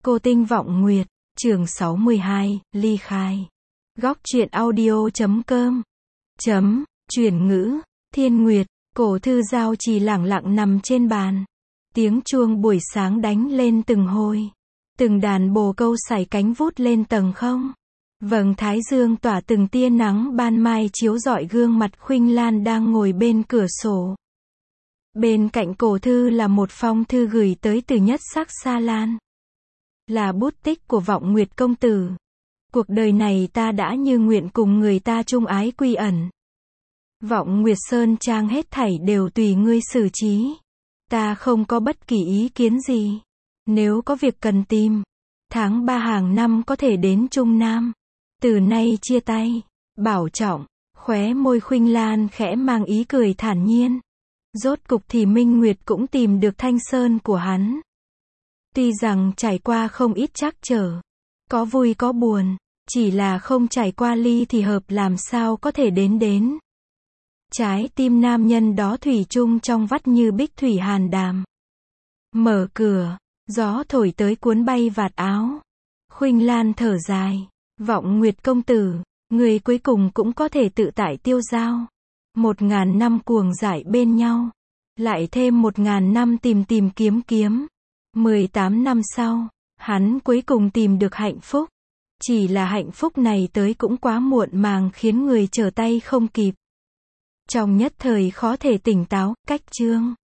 Cô Tinh Vọng Nguyệt, chương 62, ly khai. Góc truyện audio.com. Chuyển ngữ, Thiên Nguyệt, cổ thư giao chỉ lẳng lặng nằm trên bàn. Tiếng chuông buổi sáng đánh lên từng hồi. Từng đàn bồ câu sải cánh vút lên tầng không. Vầng thái dương tỏa từng tia nắng ban mai chiếu rọi gương mặt Khuynh Lan đang ngồi bên cửa sổ. Bên cạnh cổ thư là một phong thư gửi tới từ Nhất Sắc Sa Lan. Là bút tích của Vọng Nguyệt công tử. Cuộc đời này ta đã như nguyện cùng người ta chung ái quy ẩn. Vọng Nguyệt Sơn Trang hết thảy đều tùy ngươi xử trí. Ta không có bất kỳ ý kiến gì. Nếu có việc cần tìm, tháng 3 hàng năm có thể đến Trung Nam. Từ nay chia tay, bảo trọng. Khóe môi Khuynh Lan khẽ mang ý cười thản nhiên. Rốt cục thì Minh Nguyệt cũng tìm được Thanh Sơn của hắn. Tuy rằng trải qua không ít trắc trở, có vui có buồn, chỉ là không trải qua ly thì hợp làm sao có thể đến. Trái tim nam nhân đó thủy chung trong vắt như bích thủy hàn đàm. Mở cửa, gió thổi tới cuốn bay vạt áo. Khuynh Lan thở dài, Vọng Nguyệt công tử, người cuối cùng cũng có thể tự tại tiêu dao. 1000 năm cuồng dại bên nhau, lại thêm 1000 năm tìm kiếm. 18 năm sau, hắn cuối cùng tìm được hạnh phúc. Chỉ là hạnh phúc này tới cũng quá muộn màng khiến người trở tay không kịp. Trong nhất thời khó thể tỉnh táo, cách chương.